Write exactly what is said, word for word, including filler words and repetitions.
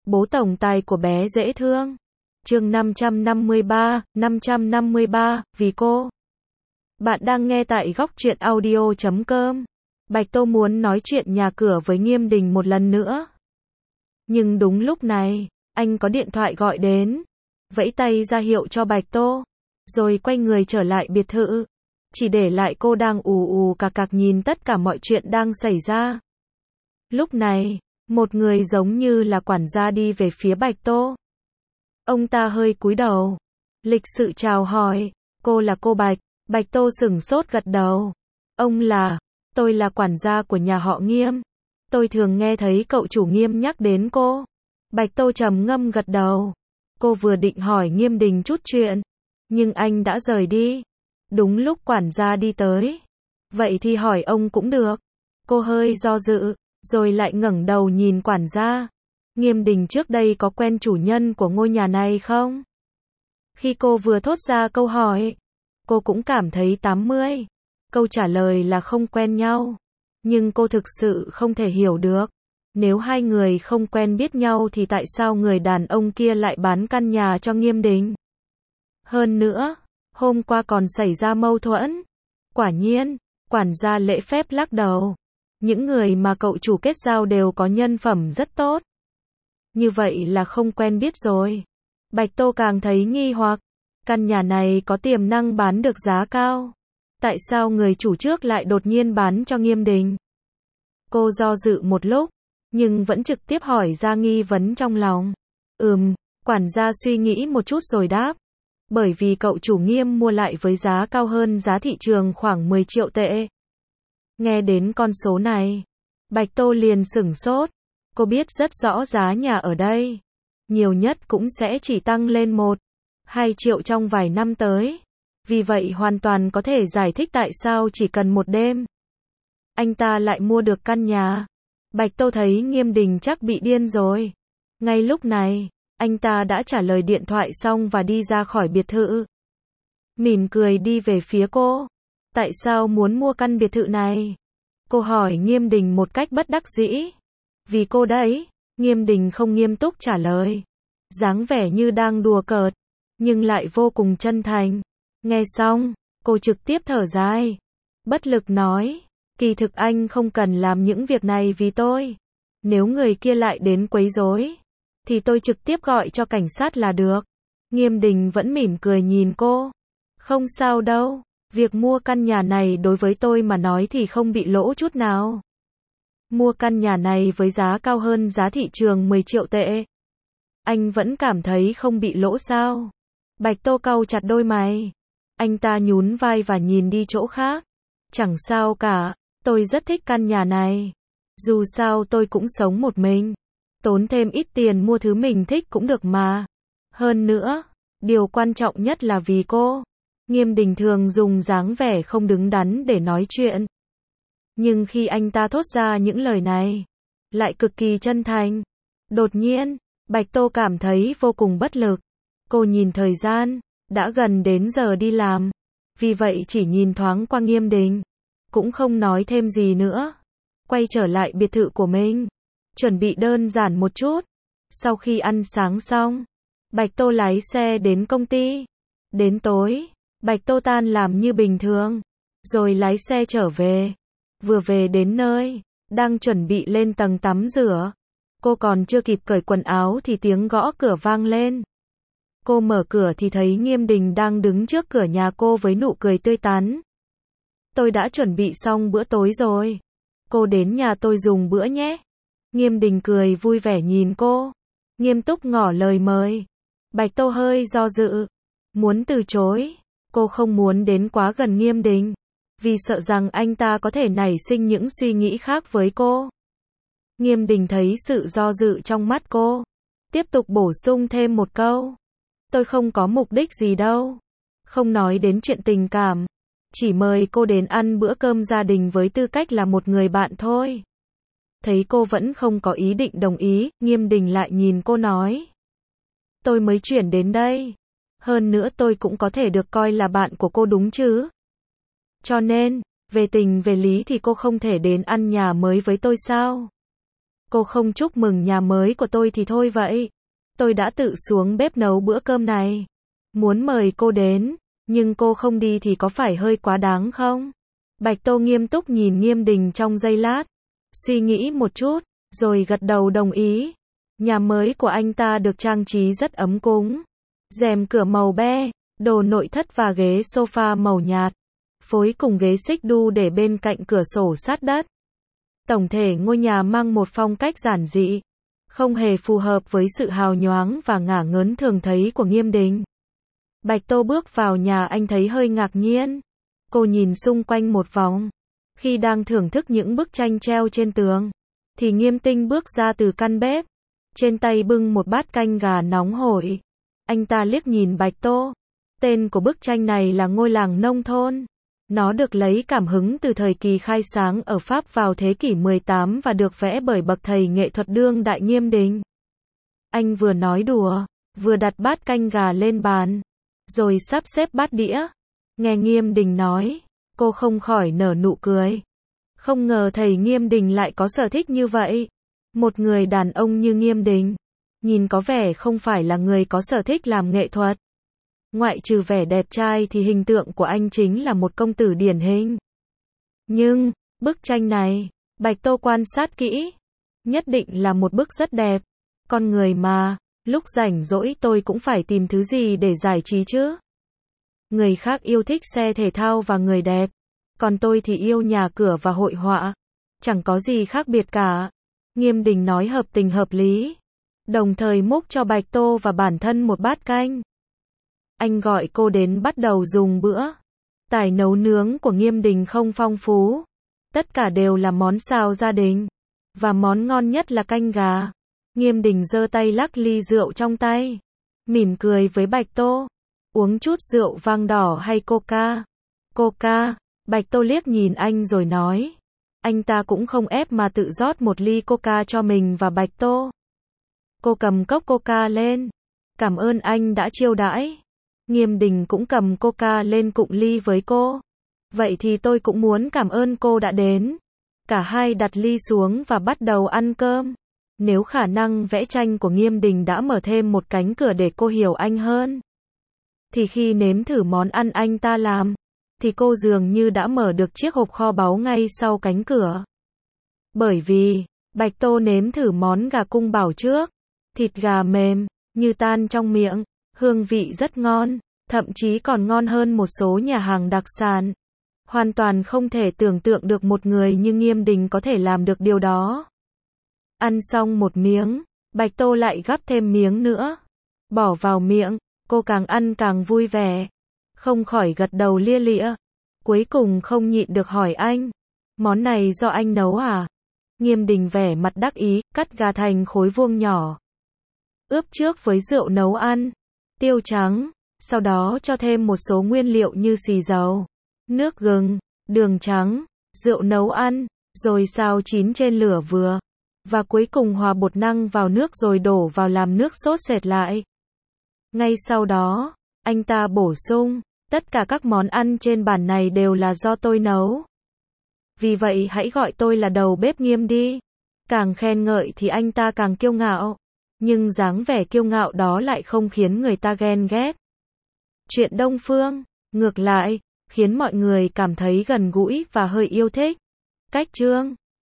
Bố tổng tài của bé dễ thương. Chương năm trăm năm mươi ba, năm trăm năm mươi ba, vì cô. Bạn đang nghe tại góc truyện audio chấm com. Bạch Tô muốn nói chuyện nhà cửa với Nghiêm Đình một lần nữa. Nhưng đúng lúc này, anh có điện thoại gọi đến. Vẫy tay ra hiệu cho Bạch Tô. Rồi quay người trở lại biệt thự. Chỉ để lại cô đang ù ù cà cạc nhìn tất cả mọi chuyện đang xảy ra. Lúc này, một người giống như là quản gia đi về phía Bạch Tô. Ông ta hơi cúi đầu. Lịch sự chào hỏi. Cô là cô Bạch. Bạch Tô sửng sốt gật đầu. Ông là, tôi là quản gia của nhà họ Nghiêm. Tôi thường nghe thấy cậu chủ Nghiêm nhắc đến cô. Bạch Tô trầm ngâm gật đầu. Cô vừa định hỏi Nghiêm Đình chút chuyện. Nhưng anh đã rời đi. Đúng lúc quản gia đi tới. Vậy thì hỏi ông cũng được. Cô hơi do dự, rồi lại ngẩng đầu nhìn quản gia. Nghiêm Đình trước đây có quen chủ nhân của ngôi nhà này không? Khi cô vừa thốt ra câu hỏi, cô cũng cảm thấy tám mươi. Câu trả lời là không quen nhau. Nhưng cô thực sự không thể hiểu được. Nếu hai người không quen biết nhau thì tại sao người đàn ông kia lại bán căn nhà cho Nghiêm Đình? Hơn nữa, hôm qua còn xảy ra mâu thuẫn. Quả nhiên, quản gia lễ phép lắc đầu. Những người mà cậu chủ kết giao đều có nhân phẩm rất tốt. Như vậy là không quen biết rồi. Bạch Tô càng thấy nghi hoặc. Căn nhà này có tiềm năng bán được giá cao. Tại sao người chủ trước lại đột nhiên bán cho Nghiêm Đình? Cô do dự một lúc, nhưng vẫn trực tiếp hỏi ra nghi vấn trong lòng. Ừm, quản gia suy nghĩ một chút rồi đáp. Bởi vì cậu chủ Nghiêm mua lại với giá cao hơn giá thị trường khoảng mười triệu tệ. Nghe đến con số này, Bạch Tô liền sửng sốt. Cô biết rất rõ giá nhà ở đây. Nhiều nhất cũng sẽ chỉ tăng lên một, hai triệu trong vài năm tới. Vì vậy hoàn toàn có thể giải thích tại sao chỉ cần một đêm anh ta lại mua được căn nhà. Bạch Tô thấy Nghiêm Đình chắc bị điên rồi. Ngay lúc này, anh ta đã trả lời điện thoại xong và đi ra khỏi biệt thự. Mỉm cười đi về phía cô. Tại sao muốn mua căn biệt thự này? Cô hỏi Nghiêm Đình một cách bất đắc dĩ. Vì cô đấy. Nghiêm Đình không nghiêm túc trả lời. Dáng vẻ như đang đùa cợt, nhưng lại vô cùng chân thành. Nghe xong, cô trực tiếp thở dài. Bất lực nói, kỳ thực anh không cần làm những việc này vì tôi. Nếu người kia lại đến quấy rối, thì tôi trực tiếp gọi cho cảnh sát là được. Nghiêm Đình vẫn mỉm cười nhìn cô. Không sao đâu, việc mua căn nhà này đối với tôi mà nói thì không bị lỗ chút nào. Mua căn nhà này với giá cao hơn giá thị trường mười triệu tệ. Anh vẫn cảm thấy không bị lỗ sao? Bạch Tô cau chặt đôi mày. Anh ta nhún vai và nhìn đi chỗ khác. Chẳng sao cả, tôi rất thích căn nhà này. Dù sao tôi cũng sống một mình. Tốn thêm ít tiền mua thứ mình thích cũng được mà. Hơn nữa, điều quan trọng nhất là vì cô. Nghiêm Đình thường dùng dáng vẻ không đứng đắn để nói chuyện. Nhưng khi anh ta thốt ra những lời này, lại cực kỳ chân thành. Đột nhiên, Bạch Tô cảm thấy vô cùng bất lực. Cô nhìn thời gian, đã gần đến giờ đi làm. Vì vậy chỉ nhìn thoáng qua Nghiêm Đình. Cũng không nói thêm gì nữa. Quay trở lại biệt thự của mình. Chuẩn bị đơn giản một chút. Sau khi ăn sáng xong, Bạch Tô lái xe đến công ty. Đến tối, Bạch Tô tan làm như bình thường. Rồi lái xe trở về. Vừa về đến nơi, đang chuẩn bị lên tầng tắm rửa. Cô còn chưa kịp cởi quần áo thì tiếng gõ cửa vang lên. Cô mở cửa thì thấy Nghiêm Đình đang đứng trước cửa nhà cô với nụ cười tươi tắn. Tôi đã chuẩn bị xong bữa tối rồi. Cô đến nhà tôi dùng bữa nhé. Nghiêm Đình cười vui vẻ nhìn cô. Nghiêm túc ngỏ lời mời. Bạch Tô hơi do dự. Muốn từ chối. Cô không muốn đến quá gần Nghiêm Đình. Vì sợ rằng anh ta có thể nảy sinh những suy nghĩ khác với cô. Nghiêm Đình thấy sự do dự trong mắt cô. Tiếp tục bổ sung thêm một câu. Tôi không có mục đích gì đâu. Không nói đến chuyện tình cảm. Chỉ mời cô đến ăn bữa cơm gia đình với tư cách là một người bạn thôi. Thấy cô vẫn không có ý định đồng ý, Nghiêm Đình lại nhìn cô nói. Tôi mới chuyển đến đây. Hơn nữa tôi cũng có thể được coi là bạn của cô đúng chứ? Cho nên, về tình về lý thì cô không thể đến ăn nhà mới với tôi sao? Cô không chúc mừng nhà mới của tôi thì thôi vậy. Tôi đã tự xuống bếp nấu bữa cơm này. Muốn mời cô đến, nhưng cô không đi thì có phải hơi quá đáng không? Bạch Tô nghiêm túc nhìn Nghiêm Đình trong giây lát, suy nghĩ một chút, rồi gật đầu đồng ý. Nhà mới của anh ta được trang trí rất ấm cúng. Rèm cửa màu be, đồ nội thất và ghế sofa màu nhạt, phối cùng ghế xích đu để bên cạnh cửa sổ sát đất. Tổng thể ngôi nhà mang một phong cách giản dị, không hề phù hợp với sự hào nhoáng và ngả ngớn thường thấy của Nghiêm Đình. Bạch Tô bước vào nhà anh thấy hơi ngạc nhiên. Cô nhìn xung quanh một vòng. Khi đang thưởng thức những bức tranh treo trên tường, thì Nghiêm Tinh bước ra từ căn bếp. Trên tay bưng một bát canh gà nóng hổi. Anh ta liếc nhìn Bạch Tô. Tên của bức tranh này là Ngôi làng nông thôn. Nó được lấy cảm hứng từ thời kỳ khai sáng ở Pháp vào thế kỷ mười tám và được vẽ bởi bậc thầy nghệ thuật đương đại Nghiêm Đình. Anh vừa nói đùa, vừa đặt bát canh gà lên bàn, rồi sắp xếp bát đĩa. Nghe Nghiêm Đình nói, cô không khỏi nở nụ cười. Không ngờ thầy Nghiêm Đình lại có sở thích như vậy. Một người đàn ông như Nghiêm Đình, nhìn có vẻ không phải là người có sở thích làm nghệ thuật. Ngoại trừ vẻ đẹp trai thì hình tượng của anh chính là một công tử điển hình. Nhưng, bức tranh này, Bạch Tô quan sát kỹ, nhất định là một bức rất đẹp. Con người mà, lúc rảnh rỗi tôi cũng phải tìm thứ gì để giải trí chứ. Người khác yêu thích xe thể thao và người đẹp, còn tôi thì yêu nhà cửa và hội họa. Chẳng có gì khác biệt cả. Nghiêm Đình nói hợp tình hợp lý, đồng thời múc cho Bạch Tô và bản thân một bát canh. Anh gọi cô đến bắt đầu dùng bữa. Tài nấu nướng của Nghiêm Đình không phong phú. Tất cả đều là món xào gia đình. Và món ngon nhất là canh gà. Nghiêm Đình giơ tay lắc ly rượu trong tay, mỉm cười với Bạch Tô. Uống chút rượu vang đỏ hay coca? Coca. Bạch Tô liếc nhìn anh rồi nói. Anh ta cũng không ép mà tự rót một ly coca cho mình và Bạch Tô. Cô cầm cốc coca lên. Cảm ơn anh đã chiêu đãi. Nghiêm Đình cũng cầm coca lên cụng ly với cô. Vậy thì tôi cũng muốn cảm ơn cô đã đến. Cả hai đặt ly xuống và bắt đầu ăn cơm. Nếu khả năng vẽ tranh của Nghiêm Đình đã mở thêm một cánh cửa để cô hiểu anh hơn, thì khi nếm thử món ăn anh ta làm, thì cô dường như đã mở được chiếc hộp kho báu ngay sau cánh cửa. Bởi vì, Bạch Tô nếm thử món gà cung bảo trước. Thịt gà mềm, như tan trong miệng, hương vị rất ngon, thậm chí còn ngon hơn một số nhà hàng đặc sản. Hoàn toàn không thể tưởng tượng được một người như Nghiêm Đình có thể làm được điều đó. Ăn xong một miếng, Bạch Tô lại gắp thêm miếng nữa. Bỏ vào miệng, cô càng ăn càng vui vẻ. Không khỏi gật đầu lia lịa. Cuối cùng không nhịn được hỏi anh. Món này do anh nấu à? Nghiêm Đình vẻ mặt đắc ý, cắt gà thành khối vuông nhỏ. Ướp trước với rượu nấu ăn, tiêu trắng, sau đó cho thêm một số nguyên liệu như xì dầu, nước gừng, đường trắng, rượu nấu ăn, rồi xào chín trên lửa vừa. Và cuối cùng hòa bột năng vào nước rồi đổ vào làm nước sốt sệt lại. Ngay sau đó, anh ta bổ sung, tất cả các món ăn trên bàn này đều là do tôi nấu. Vì vậy hãy gọi tôi là đầu bếp Nghiêm đi. Càng khen ngợi thì anh ta càng kiêu ngạo. Nhưng dáng vẻ kiêu ngạo đó lại không khiến người ta ghen ghét. Chuyện Đông Phương, ngược lại, khiến mọi người cảm thấy gần gũi và hơi yêu thích. Cách chương